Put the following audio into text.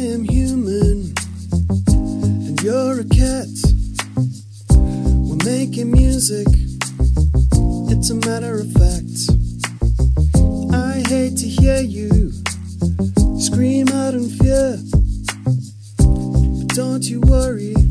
am human and you're a cat. We're making music, it's a matter of fact. I hate to hear you scream out in fear, but don't you worry,